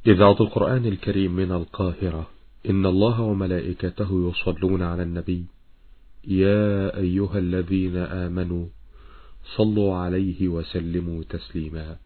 إذاعة القرآن الكريم من القاهرة. إن الله وملائكته يصلون على النبي. يا أيها الذين آمنوا صلوا عليه وسلموا تسليما.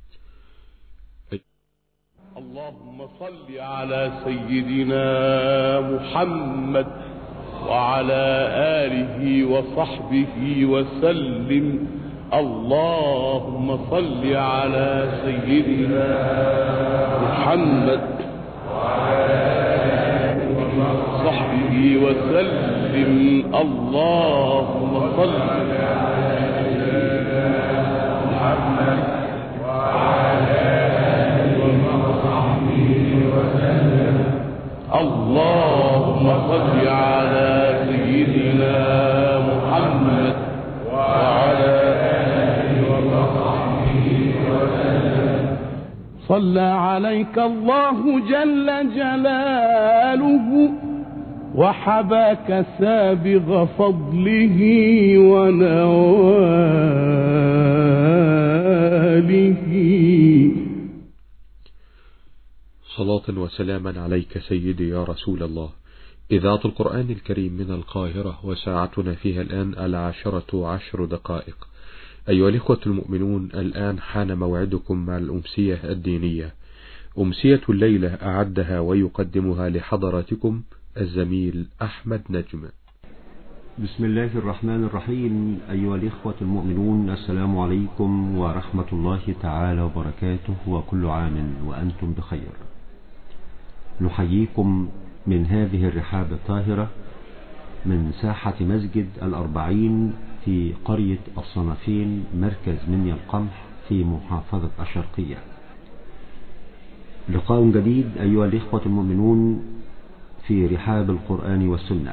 اللهم صل على سيدنا محمد وعلى آله وصحبه وسلم. اللهم صل على سيدنا محمد وعلى آله وصحبه وسلم. اللهم صل على سيدنا محمد وعلى آله وصحبه وسلم. اللهم صل على سيدنا محمد وعلى آله وصحبه وسلم. صلى عليك الله جل جلاله وحباك سابغ فضله ونواله. صلاة وسلاما عليك سيدي يا رسول الله. إذاعة القرآن الكريم من القاهرة، وساعتنا فيها الآن 10:10. أيها الإخوة المؤمنون، الآن حان موعدكم مع الأمسية الدينية. أمسية الليلة أعدها ويقدمها لحضراتكم الزميل أحمد نجم. بسم الله الرحمن الرحيم. أيها الإخوة المؤمنون، السلام عليكم ورحمة الله تعالى وبركاته، وكل عام وأنتم بخير. نحييكم من هذه الرحاب الطاهرة من ساحة مسجد الأربعين في قرية الصنافين، مركز منيا القمح في محافظة الشرقية. لقاء جديد أيها الإخوة المؤمنون في رحاب القرآن والسنة.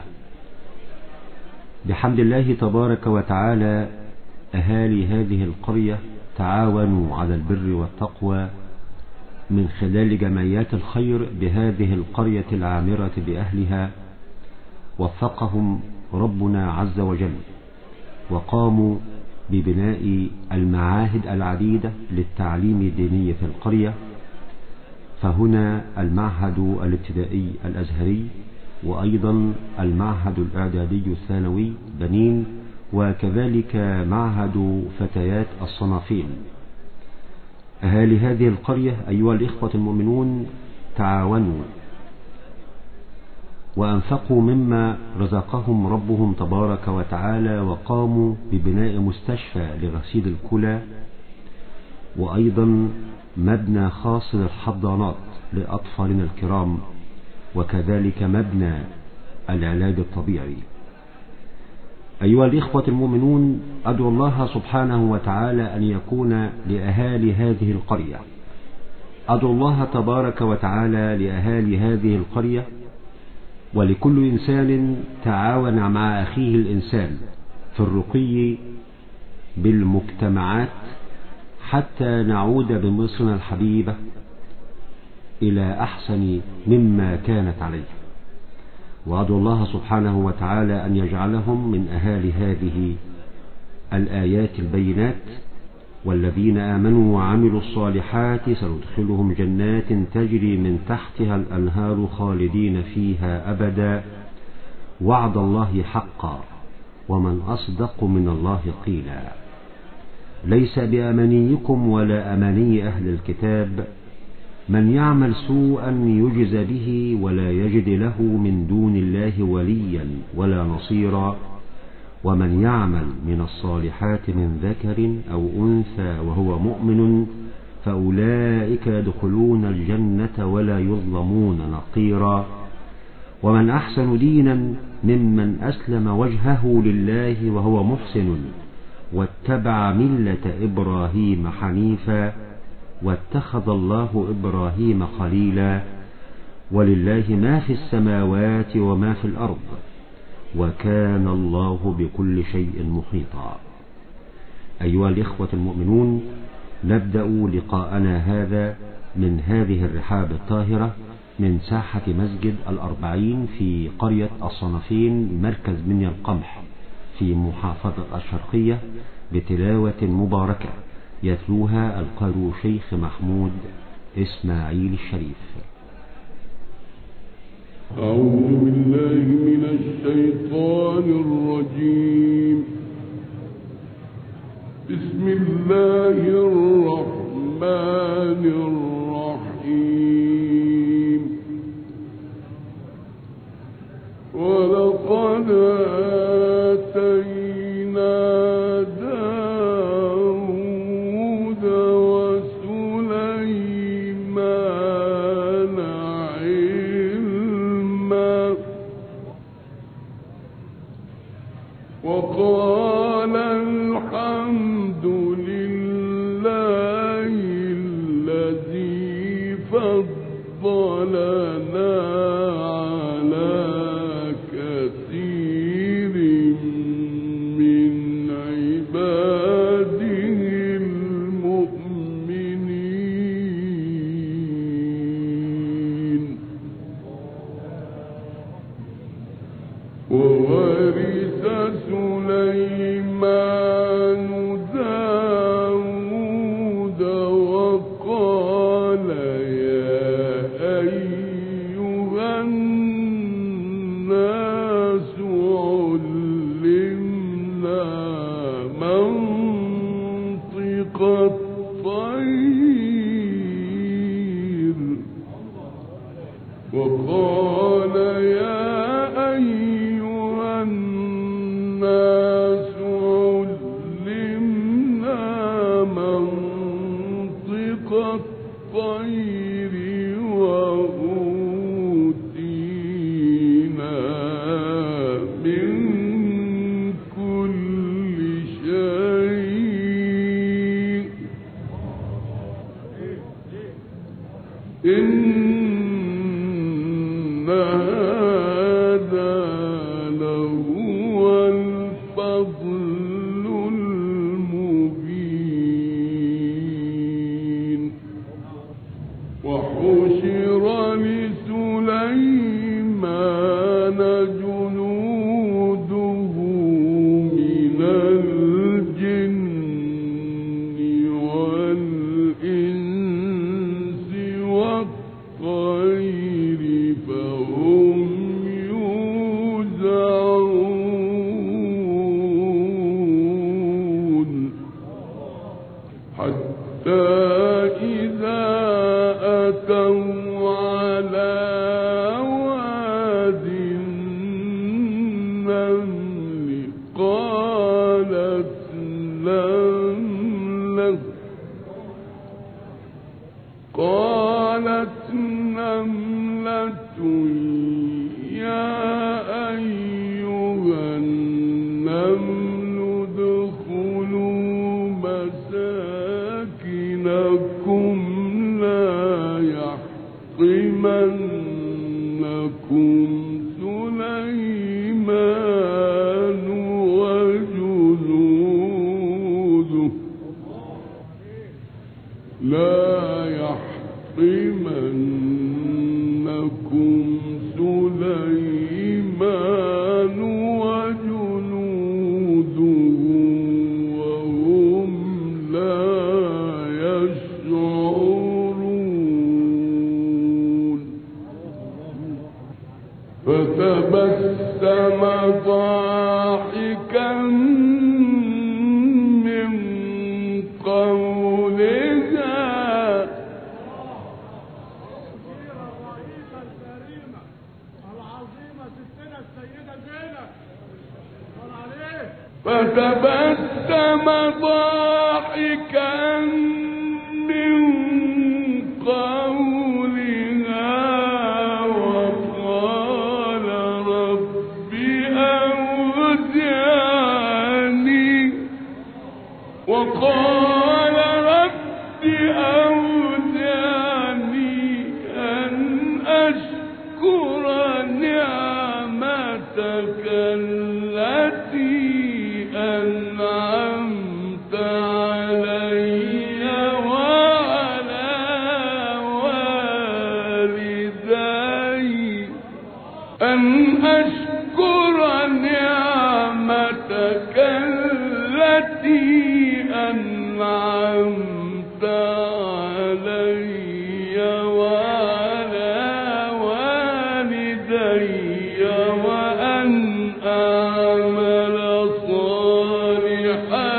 بحمد الله تبارك وتعالى أهالي هذه القرية تعاونوا على البر والتقوى من خلال جمعيات الخير بهذه القرية العامرة بأهلها، وفقهم ربنا عز وجل، وقاموا ببناء المعاهد العديدة للتعليم الديني في القرية. فهنا المعهد الابتدائي الأزهري، وأيضا المعهد الإعدادي الثانوي بنين، وكذلك معهد فتيات الصنافين. أهالي هذه القرية أيها الإخوة المؤمنون تعاونوا وأنفقوا مما رزقهم ربهم تبارك وتعالى، وقاموا ببناء مستشفى لغسيل الكلى، وأيضا مبنى خاص للحضانات لأطفالنا الكرام، وكذلك مبنى العلاج الطبيعي. أيها الإخوة المؤمنون، أدعو الله سبحانه وتعالى أن يكون لأهالي هذه القرية، أدعو الله تبارك وتعالى لأهالي هذه القرية ولكل إنسان تعاون مع أخيه الإنسان في الرقي بالمجتمعات حتى نعود بمصرنا الحبيبة إلى أحسن مما كانت عليه. وأدعو الله سبحانه وتعالى أن يجعلهم من أهالي هذه الآيات البينات. والذين آمنوا وعملوا الصالحات سندخلهم جنات تجري من تحتها الأنهار خالدين فيها أبدا، وعد الله حقا، ومن أصدق من الله قيلا. ليس بأمانيكم ولا أماني أهل الكتاب، من يعمل سوءا يجز به ولا يجد له من دون الله وليا ولا نصيرا، ومن يعمل من الصالحات من ذكر أو أنثى وهو مؤمن فأولئك يدخلون الجنة ولا يظلمون نقيرا. ومن أحسن دينا ممن أسلم وجهه لله وهو محسن واتبع ملة إبراهيم حنيفا واتخذ الله إبراهيم خليلا. ولله ما في السماوات وما في الأرض، وكان الله بكل شيء محيطا. أيها الإخوة المؤمنون، نبدأ لقاءنا هذا من هذه الرحاب الطاهرة من ساحة مسجد الأربعين في قرية الصنافين، مركز منيا القمح في محافظة الشرقية، بتلاوة مباركة يتلوها القارئ شيخ محمود إسماعيل الشريف. أعوذ بالله من الشيطان الرجيم. بسم الله الرحمن الرحيم. ولقد آتينا داود وسليمان علما وقال الحمد لله الذي فضلنا على كثير من عباده المؤمنين. وورث سليمان داود وقال يا أيها الناس علمنا منطق الطير. وقال يا أيها الناس علمنا منطق الطير وأوتينا من كل شيء. إن هذا لهو الفضل المبين. وحشر لسليمان جنوده من الجن والإنس والطير فهم يوزعون حتى إذا أتوا على واد النمل قالت نملة يا أيها النمل ادخلوا مساكنكم لا يحطمنكم سليمان وجنوده وهم لا يشعرون. فتبسم ضاحكا من قولها فتبسم ضاحكا من قولها وقال رب أوزعني أن أشكر نعمتك التي أنعمت علي وعلى والدي وأن أعمل صالحا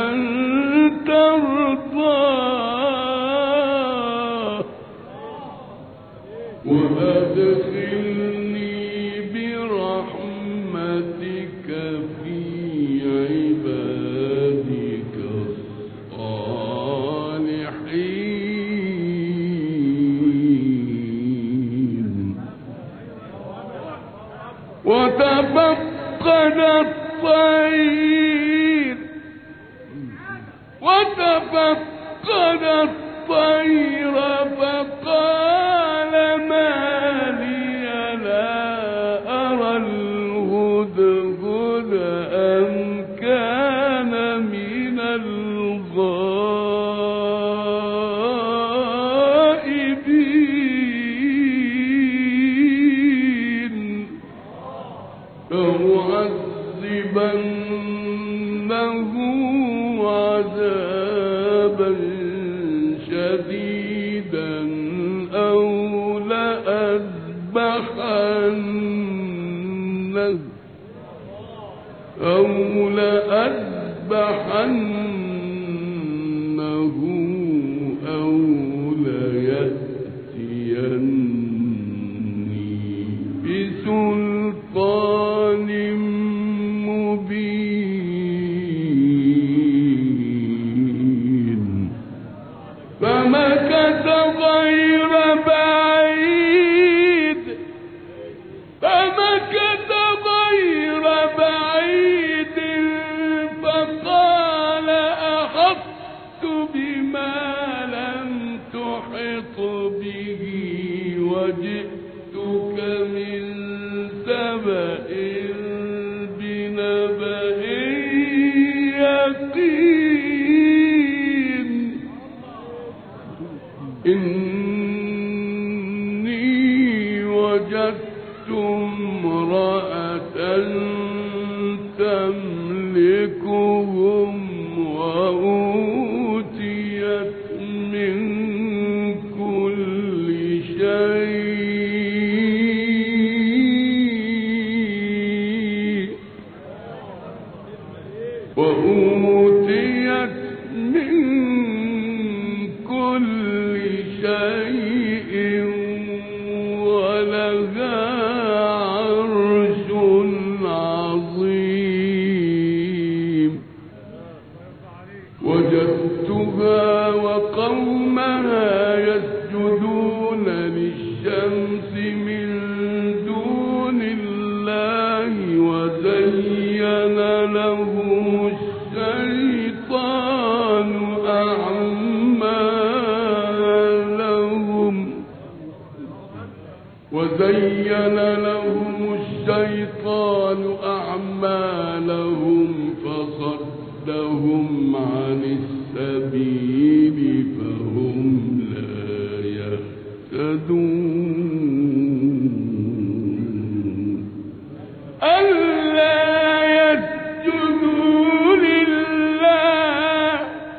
ترضاه وأدخلني برحمتك في عبادك الصالحين. وتفقد الطير فقال ما لي لا أرى الهدهد أم كان من الغائبين لأعذبنه عذابا شديدا أو لأذبحنه أو ليأتيني بسلطان مبين. فمكث غير بعيد فقال أحطت بما لم تحط به وجئتك من سبأ بنبأ يقين. إني وجدت امرأة تملكهم وأوتيت من كل شيء ولها عرش عظيم. وجدتها وقومها يسجدون للشمس من دون الله وزين لهم الشيطان أعمالهم فصدهم عن السبيل فهم لا يهتدون. ألا يسجدوا لله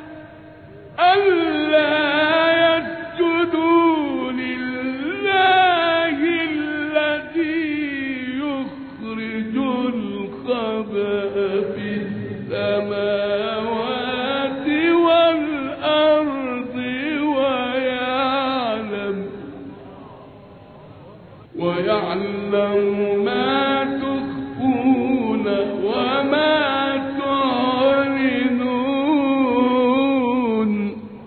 الذي يخرج الخبأ في السماوات والأرض ويعلم ما تخفون وما تعلنون.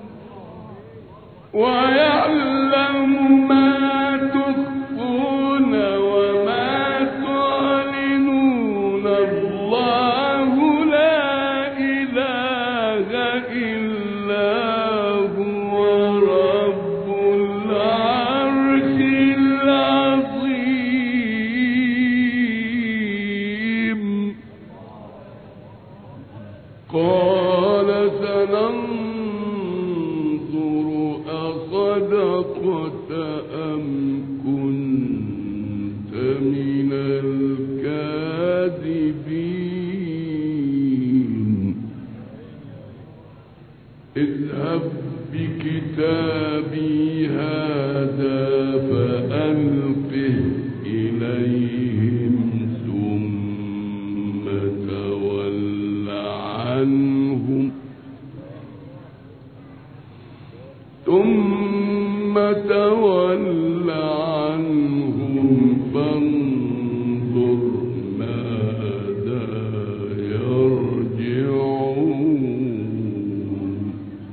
ويعلم ما تخفون وما تعلنون. الله لا إله إلا هو رب العرش العظيم. قال سننظر أصدقت أم كنت من الكاذبين. اذهب بكتابي هذا تول عنهم فانظر ماذا يرجعون.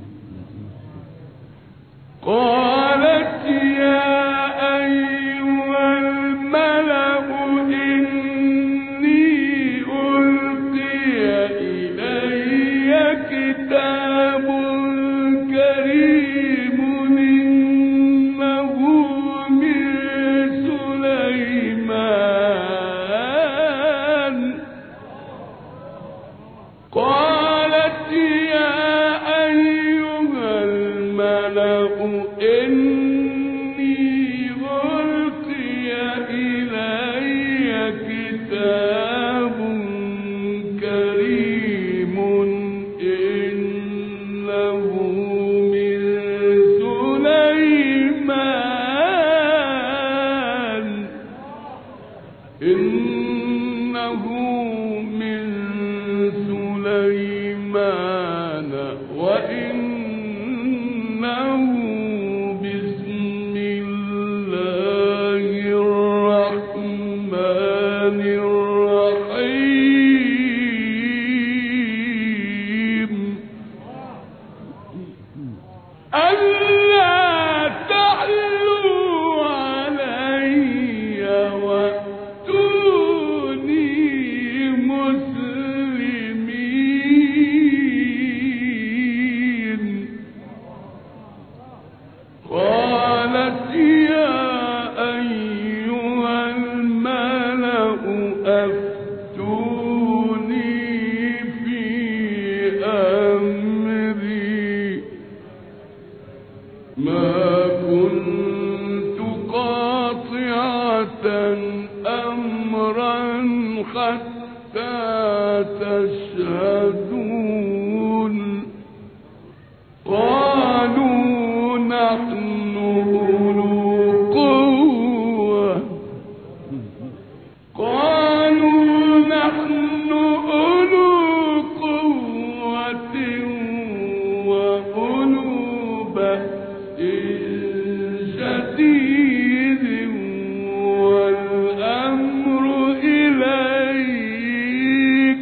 قالت يا أيها الملأ إني ألقي إلي كتاب كريم إنه من سليمان. قالت يا أيها الملأ إني ألقي إلي كتاب كريم إنه من سليمان وإنه بسم الله الرحمن الرحيم. ألا تعلوا علي وأتوني مسلمين. قالت يا أيها الملأ أفتوني في أمري ما كنت قاطعة أمرا حتى تشهدون. قالوا نحن أولو قوة. قالوا نحن أولو قوة وأولو بأس شديد والأمر إليك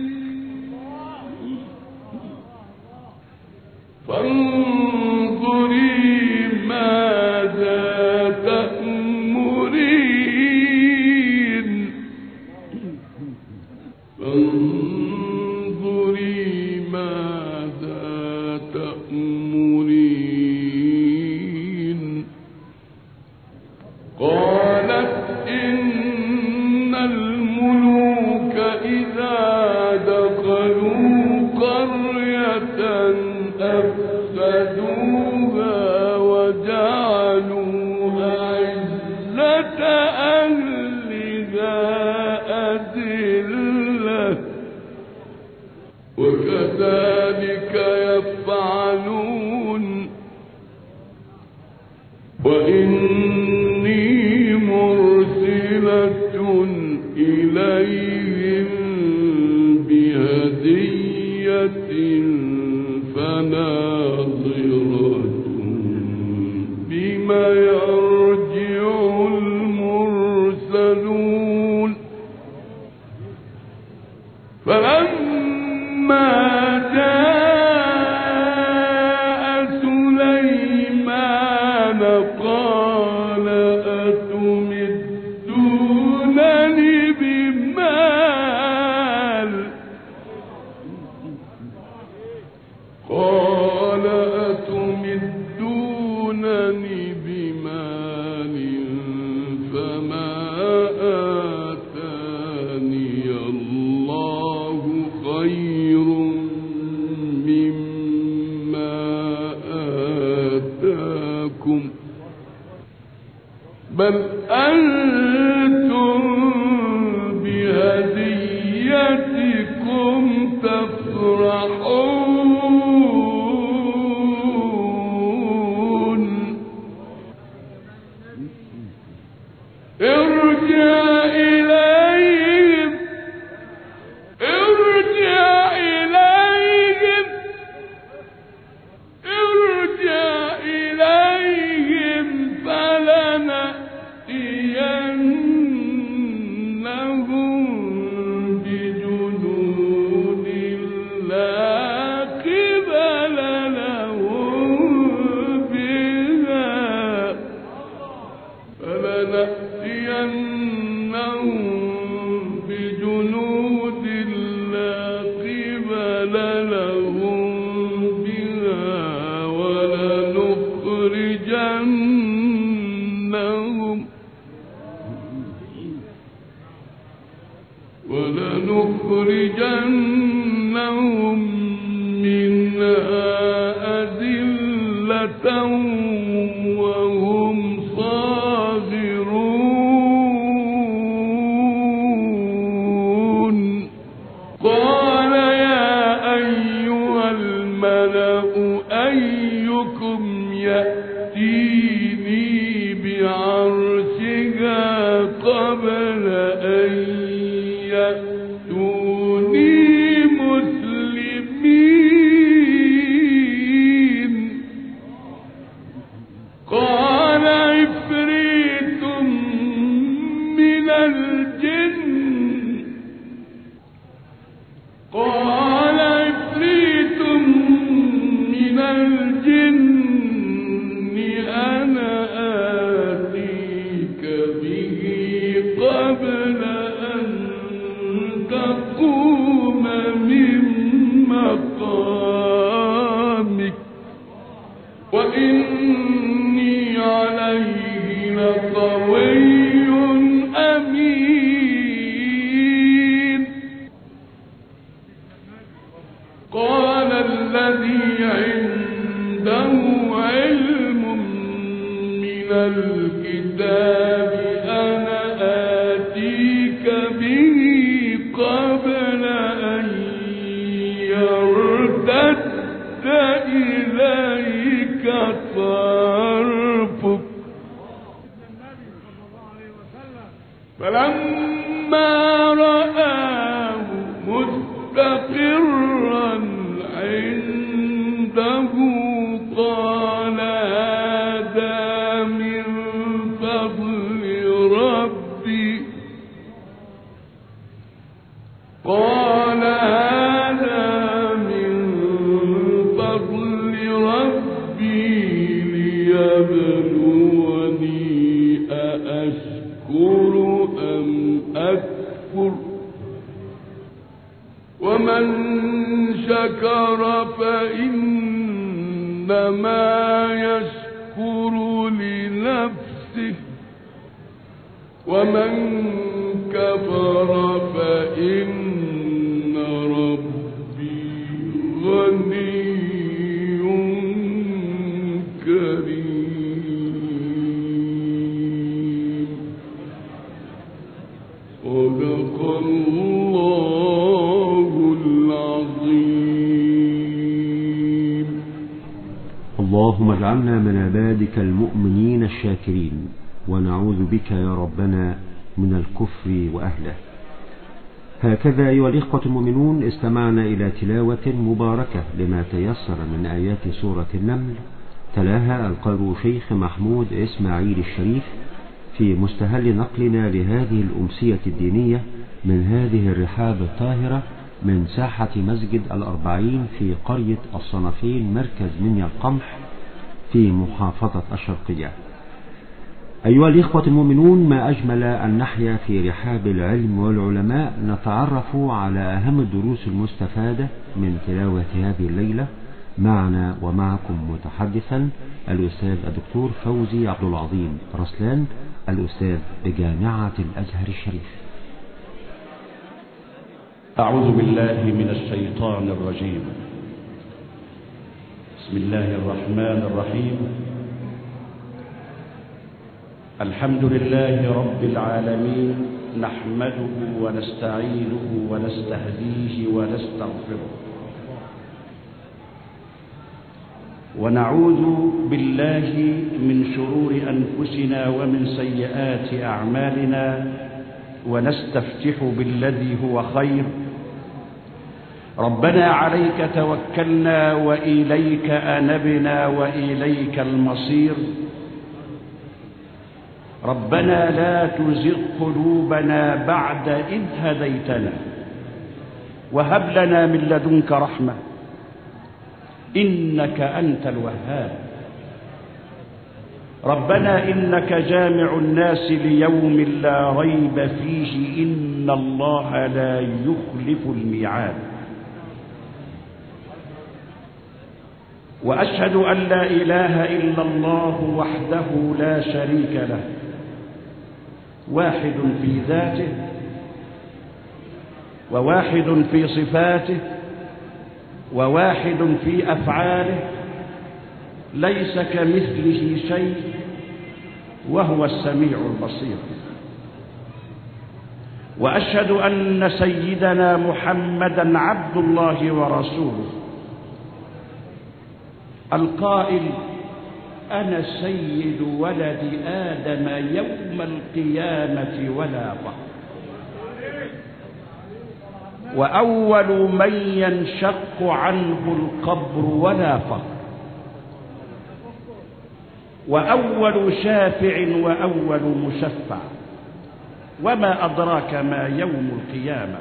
فانظري ماذا تأمرين. فانظري ماذا تأمرين. قالت إن الملوك إذا دخلوا قرية أفسدوها وجعلوا أعزة أهلها أذلة وكذلك يفعلون. وإني مرسلة إليهم بهدية فناظرة بما يرجع المرسلون. فلما جاء سليمان قال أتمدونني بمال. قال أتمدونني بمال فما آتاني الله خير مما آتاكم بل أنتم بهديتكم تفرحون. ارجع إليهم بجنود لا قبل لهم بها ولنخرجنهم منها أذلة وهم صاغرون. قال يا أيها الملأ أيكم يأتيني بعرشها قبل أن يأتوني مسلمين. قال عفريت من الجن أنا آتيك به قبل أن تقوم من مقامك وإني عليه لقوي أمين. قال الذي عنده علم من الكتاب أنا آتيك به قبل أن يرتد إليك طرفك. فلما رآه مستقرا عنده قال هذا من فضل ربي. ليبلوني أأشكر أم أكفر. ومن شكر فإنما يشكر لنفسه ومن كفر فإن ربي غني كريم. صدق الله العظيم. اللهم اجعلنا من عبادك المؤمنين الشاكرين، ونعوذ بك يا ربنا من الكفر وأهله. هكذا أيها الإخوة المؤمنون استمعنا إلى تلاوة مباركة لما تيسر من آيات سورة النمل، تلاها القارئ شيخ محمود إسماعيل الشريف في مستهل نقلنا لهذه الأمسية الدينية من هذه الرحاب الطاهرة من ساحة مسجد الأربعين في قرية الصنفين مركز منيا القمح في محافظة الشرقية. أيها الإخوة المؤمنون، ما أجمل أن نحيا في رحاب العلم والعلماء نتعرف على أهم الدروس المستفادة من تلاوة هذه الليلة. معنا ومعكم متحدثا الأستاذ الدكتور فوزي عبد العظيم رسلان، الأستاذ بجامعة الأزهر الشريف. أعوذ بالله من الشيطان الرجيم. بسم الله الرحمن الرحيم. الحمد لله رب العالمين، نحمده ونستعينه ونستهديه ونستغفره، ونعوذ بالله من شرور أنفسنا ومن سيئات أعمالنا، ونستفتح بالذي هو خير. ربنا عليك توكلنا وإليك أنبنا وإليك المصير. ربنا لا تزغ قلوبنا بعد إذ هديتنا وهب لنا من لدنك رحمة إنك أنت الوهاب. ربنا إنك جامع الناس ليوم لا ريب فيه إن الله لا يخلف الميعاد. وأشهد أن لا إله إلا الله وحده لا شريك له، واحد في ذاته وواحد في صفاته وواحد في أفعاله، ليس كمثله شيء وهو السميع البصير. وأشهد أن سيدنا محمدًا عبد الله ورسوله القائل: أنا سيد ولد آدم يوم القيامة ولا فخر، وأول من ينشق عنه القبر ولا فخر، وأول شافع وأول مشفع. وما أدراك ما يوم القيامة؟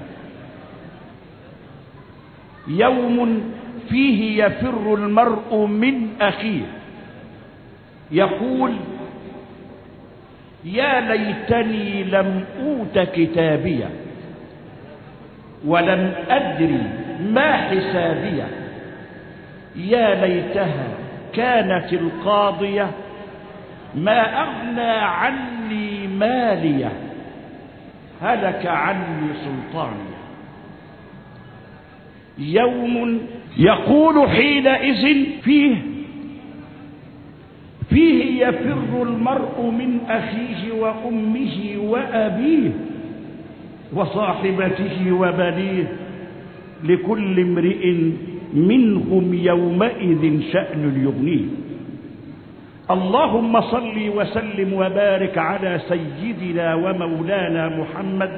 يوم فيه يفر المرء من أخيه، يقول: يا ليتني لم أوت كتابيه ولم أدري ما حسابيه، يا ليتها كانت القاضية ما أغنى عني ماليه، هلك عني سلطاني. يوم يقول حينئذ فيه يفر المرء من أخيه وأمه وأبيه وصاحبته وبنيه، لكل امرئ منهم يومئذ شأن يغنيه. اللهم صل وسلم وبارك على سيدنا ومولانا محمد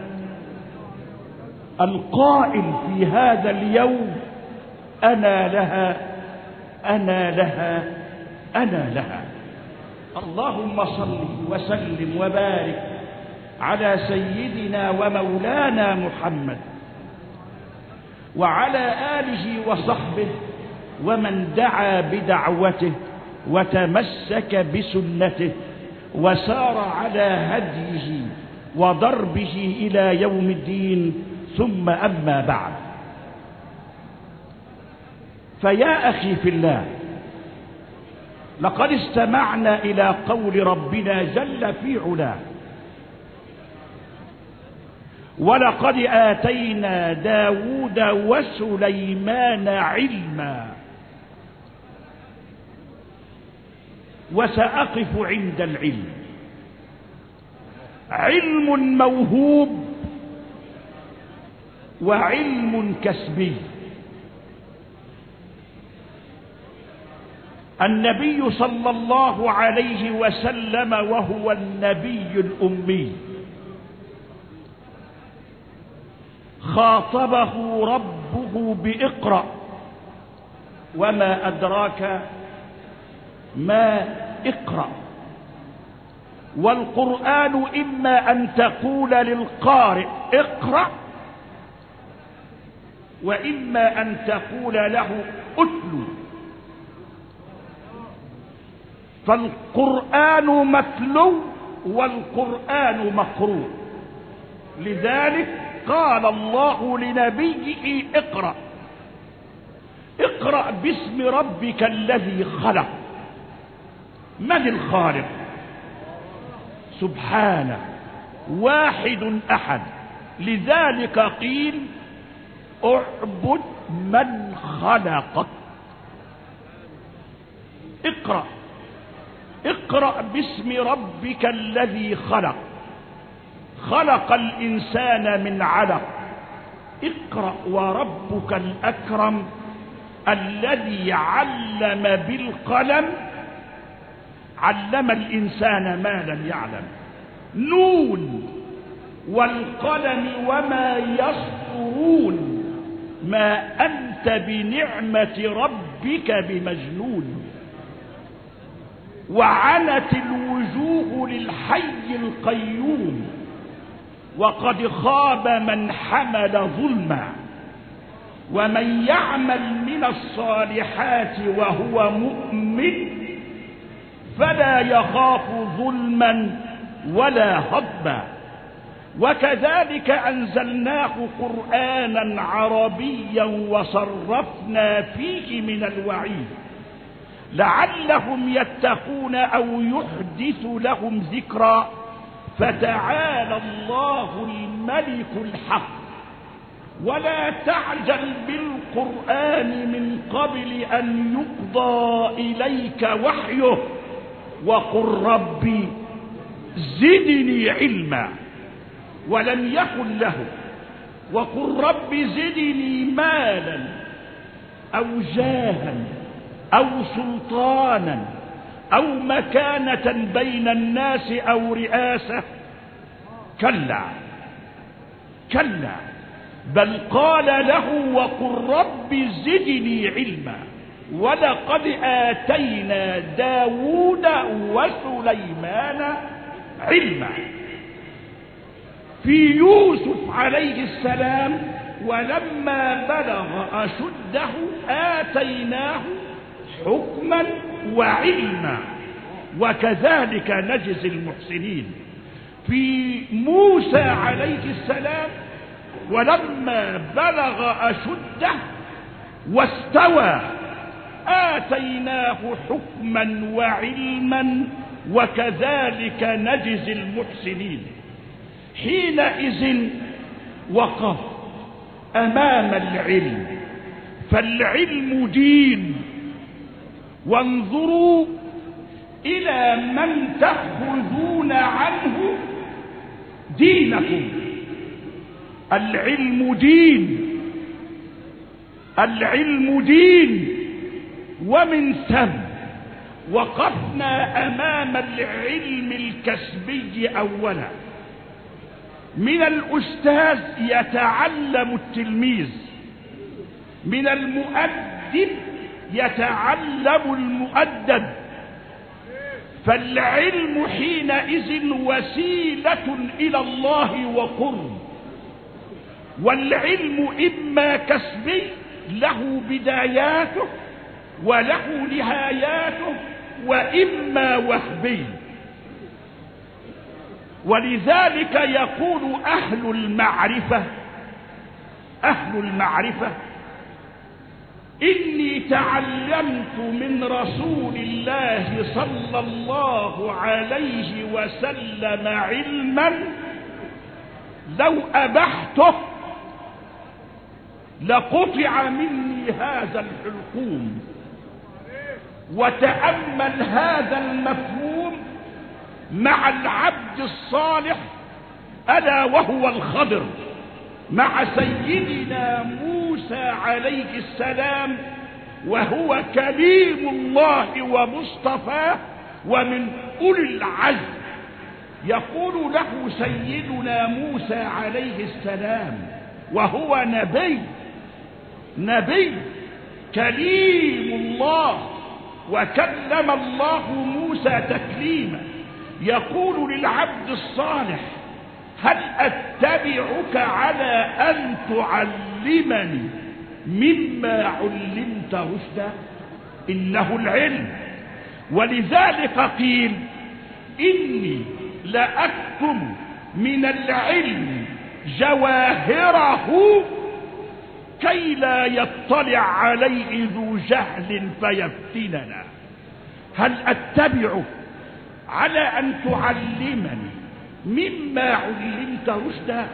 القائل في هذا اليوم: أنا لها أنا لها أنا لها. اللهم صل وسلم وبارك على سيدنا ومولانا محمد وعلى آله وصحبه ومن دعا بدعوته وتمسك بسنته وسار على هديه وضربه إلى يوم الدين. ثم أما بعد، فيا أخي في الله، لقد استمعنا إلى قول ربنا جل في علاه: ولقد آتينا داود وسليمان علما. وسأقف عند العلم، علم موهوب وعلم كسبي. النبي صلى الله عليه وسلم وهو النبي الأمي خاطبه ربه بإقرأ، وما أدراك ما اقرأ. والقرآن إما أن تقول للقارئ اقرأ، وإما أن تقول له اتلو. فالقرآن متلو والقرآن مقروء، لذلك قال الله لنبيه اقرأ. اقرأ باسم ربك الذي خلق. من الخالق؟ سبحانه، واحد أحد. لذلك قيل اعبد من خلقك. اقرأ، اقرأ باسم ربك الذي خلق. خلق الإنسان من علق. اقرأ وربك الأكرم الذي علم بالقلم، علم الإنسان ما لم يعلم. نون والقلم وما يسطرون، ما أنت بنعمة ربك بمجنون. وعنت الوجوه للحي القيوم، وقد خاب من حمل ظلما. ومن يعمل من الصالحات وهو مؤمن فلا يخاف ظلما ولا هضما. وكذلك أنزلناه قرآنا عربيا وصرفنا فيه من الوعيد لعلهم يتقون أو يحدث لهم ذكرا. فتعالى الله الملك الحق. ولا تعجل بالقرآن من قبل أن يقضى إليك وحيه وقل ربي زدني علما. ولم يقل له وقل رب زدني مالا أو جاها أو سلطانا أو مكانة بين الناس أو رئاسة. كلا كلا، بل قال له وقل رب زدني علما. ولقد آتينا داود وسليمان علما. في يوسف عليه السلام ولما بلغ أشده آتيناه حكما وعلما وكذلك نجزي المحسنين. في موسى عليه السلام ولما بلغ أشده واستوى آتيناه حكما وعلما وكذلك نجزي المحسنين. حينئذ وقف أمام العلم، فالعلم دين. وانظروا إلى من تأخذون عنه دينكم. العلم دين، العلم دين. ومن ثم وقفنا أمام العلم الكسبي أولا. من الأستاذ يتعلم التلميذ، من المؤدب يتعلم المؤدب. فالعلم حينئذ وسيلة إلى الله وقرب. والعلم إما كسبي له بداياته وله نهاياته، وإما وهبي. ولذلك يقول أهل المعرفة إني تعلمت من رسول الله صلى الله عليه وسلم علما لو أبحته لقطع مني هذا الحلقوم. وتأمل هذا المفهوم مع العبد الصالح ألا وهو الخضر مع سيدنا موسى عليه السلام، وهو كليم الله ومصطفاه ومن أولي العزم. يقول له سيدنا موسى عليه السلام وهو نبي كليم الله، وكلم الله موسى تكليما. يقول للعبد الصالح هل أتبعك على أن تعلمني مما علمت رشدا؟ إنه العلم. ولذلك قيل إني لأكتم من العلم جواهره كي لا يطلع عليه ذو جهل فيفتننا. هل أتبعك على أن تعلمني مما علمت رشدا؟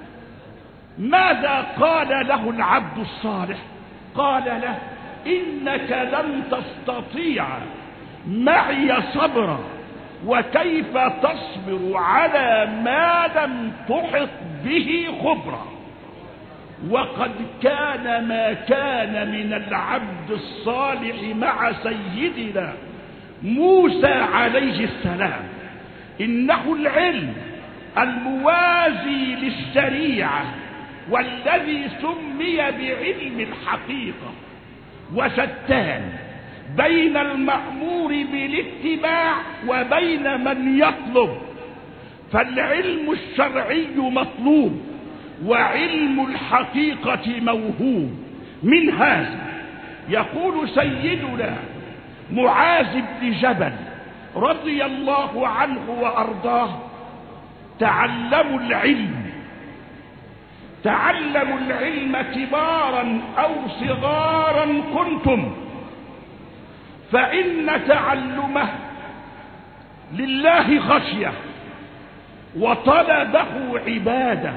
ماذا قال له العبد الصالح؟ قال له إنك لن تستطيع معي صبرا، وكيف تصبر على ما لم تحط به خبرا. وقد كان ما كان من العبد الصالح مع سيدنا موسى عليه السلام. إنه العلم الموازي للشريعة والذي سمي بعلم الحقيقة، وشتان بين المأمور بالاتباع وبين من يطلب. فالعلم الشرعي مطلوب وعلم الحقيقة موهوب. من هذا يقول سيدنا معاذ بن جبل رضي الله عنه وأرضاه: تعلموا العلم، تعلموا العلم كبارا أو صغارا كنتم، فإن تعلمه لله خشية، وطلبه عبادة،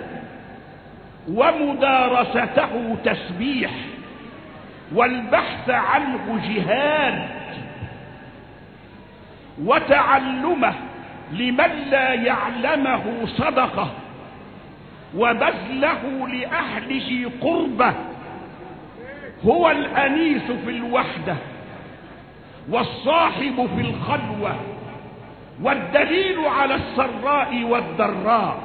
ومدارسته تسبيح، والبحث عنه جهاد، وتعلمه لمن لا يعلمه صدقة، وبذله لأهله قربة. هو الأنيس في الوحدة، والصاحب في الخلوة، والدليل على السراء والضراء.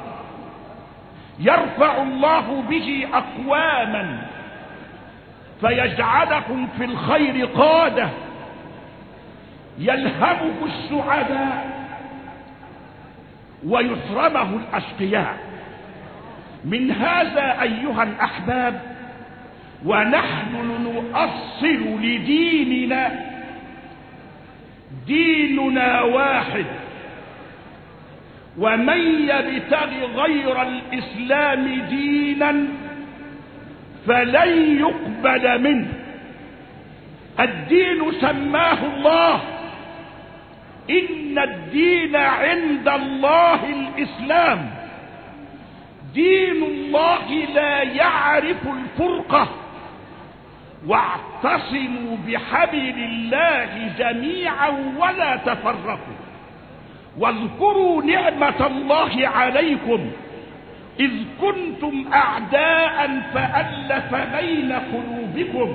يرفع الله به أقواما فيجعلهم في الخير قادة، يلهمه السعداء ويحرمه الأشقياء. من هذا أيها الأحباب ونحن نؤصل لديننا، ديننا واحد، ومن يبتغ غير الإسلام دينا فلن يقبل منه. الدين سماه الله: إن الدين عند الله الإسلام. دين الله لا يعرف الفرقة. واعتصموا بحبل الله جميعا ولا تفرقوا. واذكروا نعمة الله عليكم إذ كنتم أعداء فألف بين قلوبكم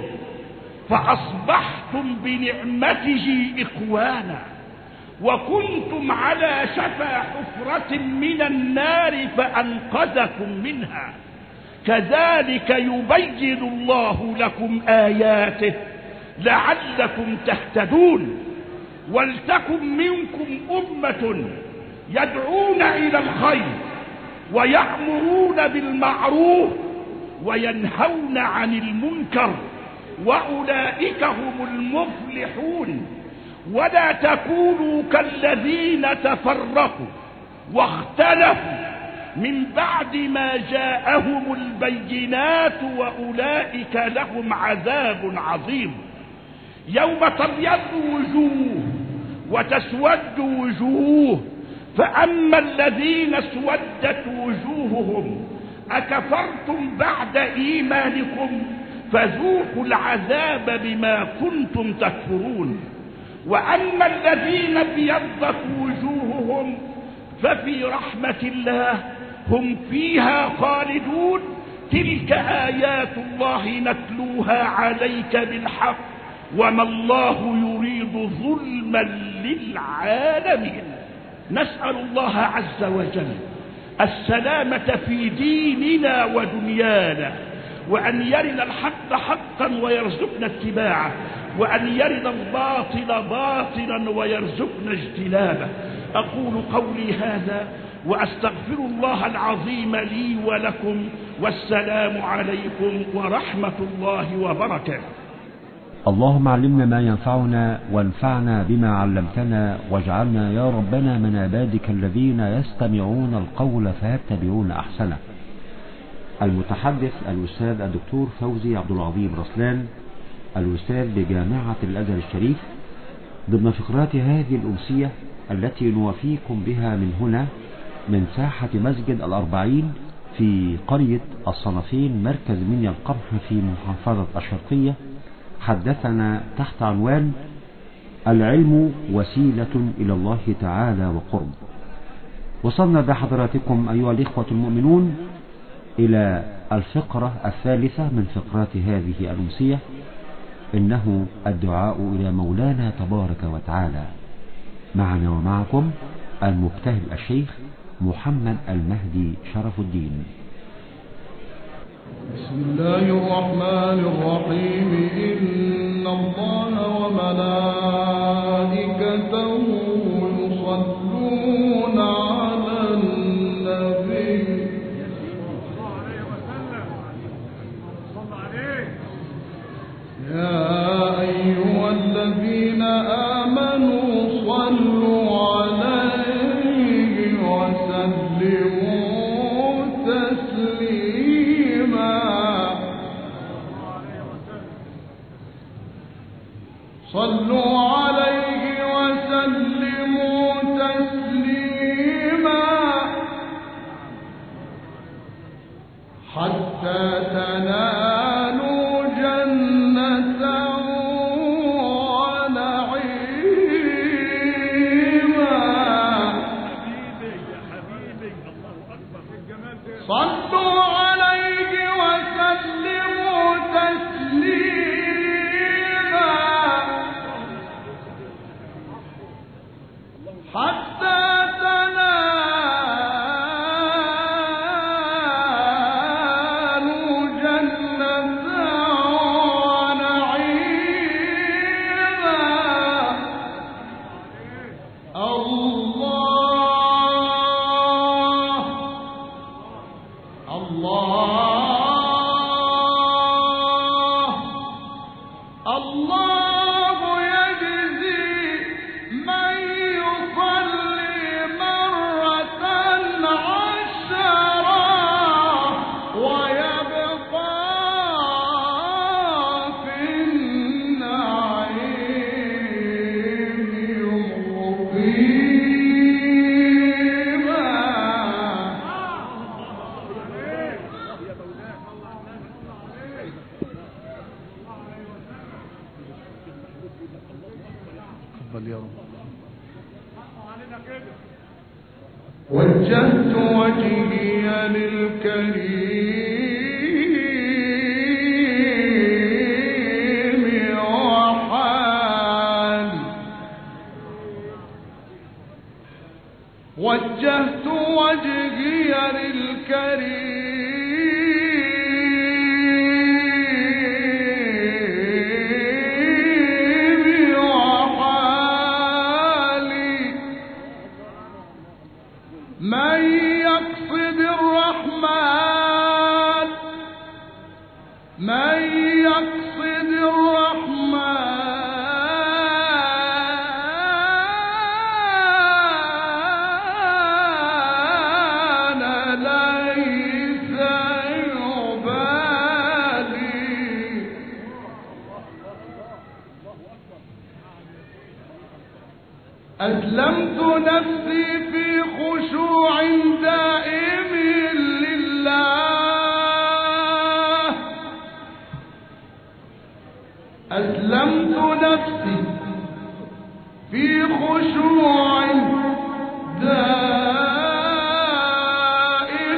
فأصبحتم بنعمته إخوانا، وكنتم على شفا حفرة من النار فأنقذكم منها. كذلك يبين الله لكم آياته لعلكم تهتدون. ولتكن منكم أمة يدعون إلى الخير ويأمرون بالمعروف وينهون عن المنكر، وأولئك هم المفلحون. ولا تكونوا كالذين تفرقوا واختلفوا من بعد ما جاءهم البينات، وأولئك لهم عذاب عظيم. يوم تبيض وجوه وتسود وجوه، فأما الذين اسودت وجوههم أكفرتم بعد إيمانكم فذوقوا العذاب بما كنتم تكفرون. وأما الذين ابيضت وجوههم ففي رحمة الله هم فيها خالدون. تلك آيات الله نتلوها عليك بالحق، وما الله يريد ظلما للعالمين. نسأل الله عز وجل السلامة في ديننا ودنيانا، وأن يرنا الحق حقا ويرزقنا اتباعه، وأن يرنا الباطل باطلا ويرزقنا اجتنابه. أقول قولي هذا وأستغفر الله العظيم لي ولكم، والسلام عليكم ورحمة الله وبركاته. اللهم علمنا ما ينفعنا وانفعنا بما علمتنا، واجعلنا يا ربنا من عبادك الذين يستمعون القول فيتبعون أحسنه. المتحدث الأستاذ الدكتور فوزي عبد العظيم رسلان، الأستاذ بجامعة الأزهر الشريف، ضمن فقرات هذه الأمسية التي نوافيكم بها من هنا من ساحة مسجد الأربعين في قرية الصنفين مركز منيا القمح في محافظة الشرقية. حدثنا تحت عنوان العلم وسيلة إلى الله تعالى وقرب. وصلنا بحضراتكم أيها الإخوة المؤمنون إلى الفقرة الثالثة من فقرات هذه الأمسية، إنه الدعاء إلى مولانا تبارك وتعالى. معنا ومعكم المبتهل الشيخ محمد المهدي شرف الدين. بسم الله الرحمن الرحيم. إن الله وملائكته يصلون على النبي يا أيها الذين آمنوا صلوا صلوا عليه وسلموا تسليما حتى تنالوا جنة ونعيما. صلوا عليه وسلموا تسليما حتى تنالوا جنة ونعيما. الله الله يجزي من يصلي مرة عشرة ويبقى في النعيم مقيما. وجهت وجهي للكريم وحالي وجهت وجهي للكريم وحالي. من يقصد الرحمن من يقصد الرحمن ليس يبالي. أسلمت نفسي في خشوع دائم لله. أسلمت نفسي في خشوع دائم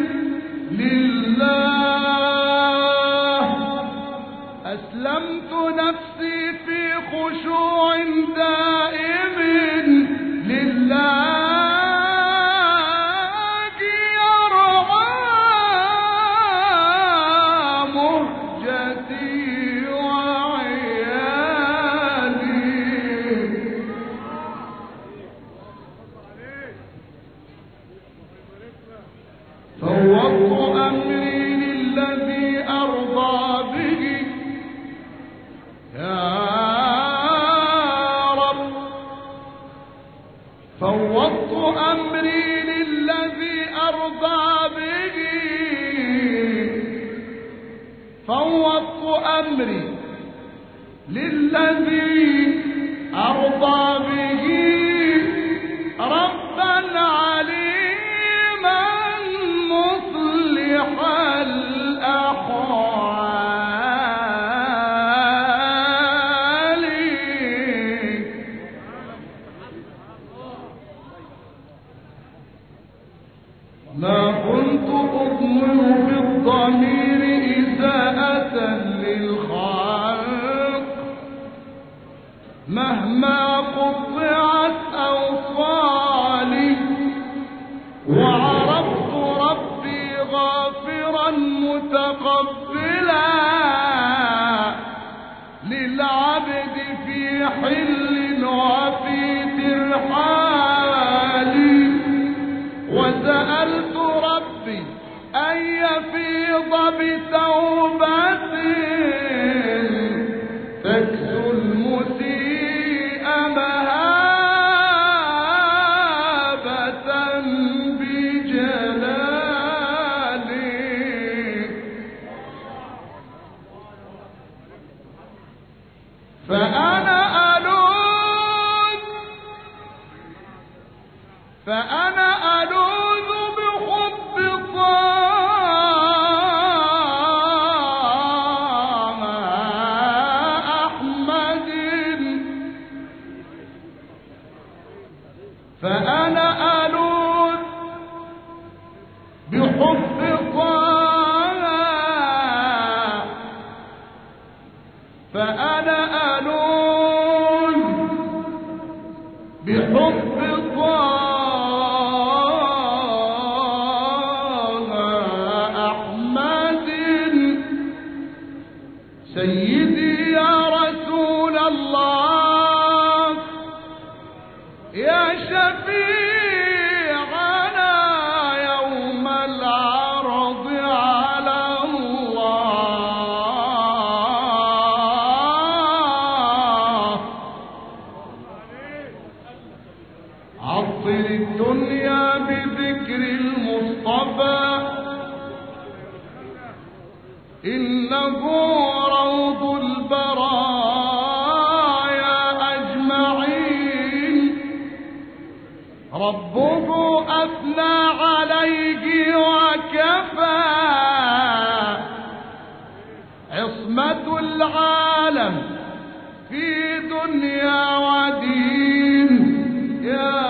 لله. أسلمت نفسي في خشوع دائم لله. فوضت أمري للذي أرضى به يا رب. فوضت أمري للذي أرضى به. فوضت أمري للذي أرضى به ربا عليما مصلح الأحوال. ما كنت أضمن في الضمير إساءة للخلق مهما قطعت أوصالي. وعرفت ربي غافرا متقبلا للعبد في حل وفي ترحال. وسألت ربي أن يفيض بتوبة تكسو المسيء مهابة بجلاله. فأنا بحب طه فأنا ألوذ بحب طه أحمد سيدي يا رسول الله يا شفيعنا يوم العرض على الله عطر الدنيا بذكر المصطفى إنه روض البرايا أجمعين ربه أثنى عليه وكفى عصمة العالم في دنيا ودين يا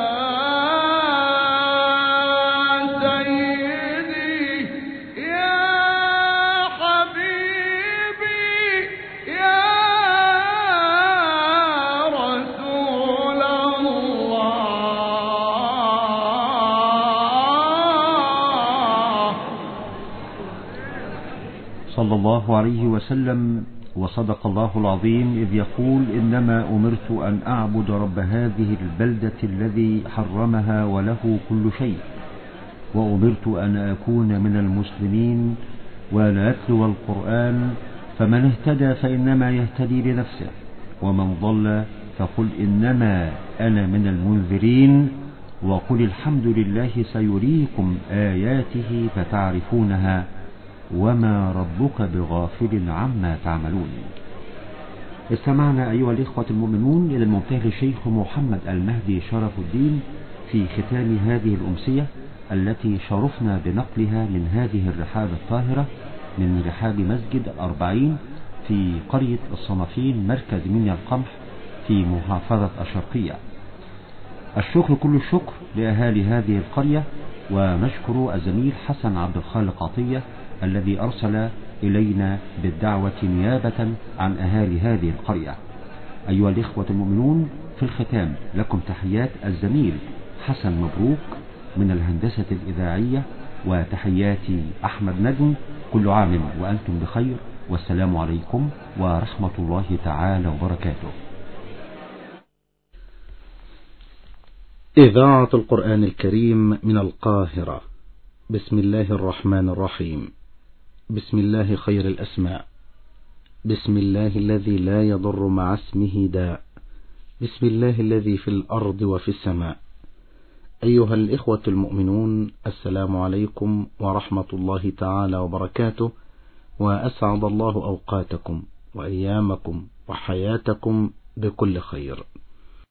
صلى الله عليه وسلم. وصدق الله العظيم إذ يقول إنما أمرت أن أعبد رب هذه البلدة الذي حرمها وله كل شيء وأمرت أن أكون من المسلمين وأن أتلو القرآن فمن اهتدى فإنما يهتدي لنفسه ومن ضل فقل إنما أنا من المنذرين وقل الحمد لله سيريكم آياته فتعرفونها وما ربك بغافل عما تعملون. استمعنا أيها الإخوة المؤمنون إلى المبتهل الشيخ محمد المهدي شرف الدين في ختام هذه الأمسية التي شرفنا بنقلها من هذه الرحاب الطاهرة من رحاب مسجد 40 في قرية الصنافين مركز منيا القمح في محافظة الشرقية. الشكر كل الشكر لأهالي هذه القرية ونشكر الزميل حسن عبد الخالق عطية الذي أرسل إلينا بالدعوة نيابة عن أهالي هذه القرية. أيها الإخوة المؤمنون في الختام لكم تحيات الزميل حسن مبروك من الهندسة الإذاعية وتحياتي أحمد نجم. كل عام وأنتم بخير والسلام عليكم ورحمة الله تعالى وبركاته. إذاعة القرآن الكريم من القاهرة. بسم الله الرحمن الرحيم. بسم الله خير الأسماء. بسم الله الذي لا يضر مع اسمه داء. بسم الله الذي في الأرض وفي السماء. أيها الإخوة المؤمنون السلام عليكم ورحمة الله تعالى وبركاته وأسعد الله أوقاتكم وأيامكم وحياتكم بكل خير.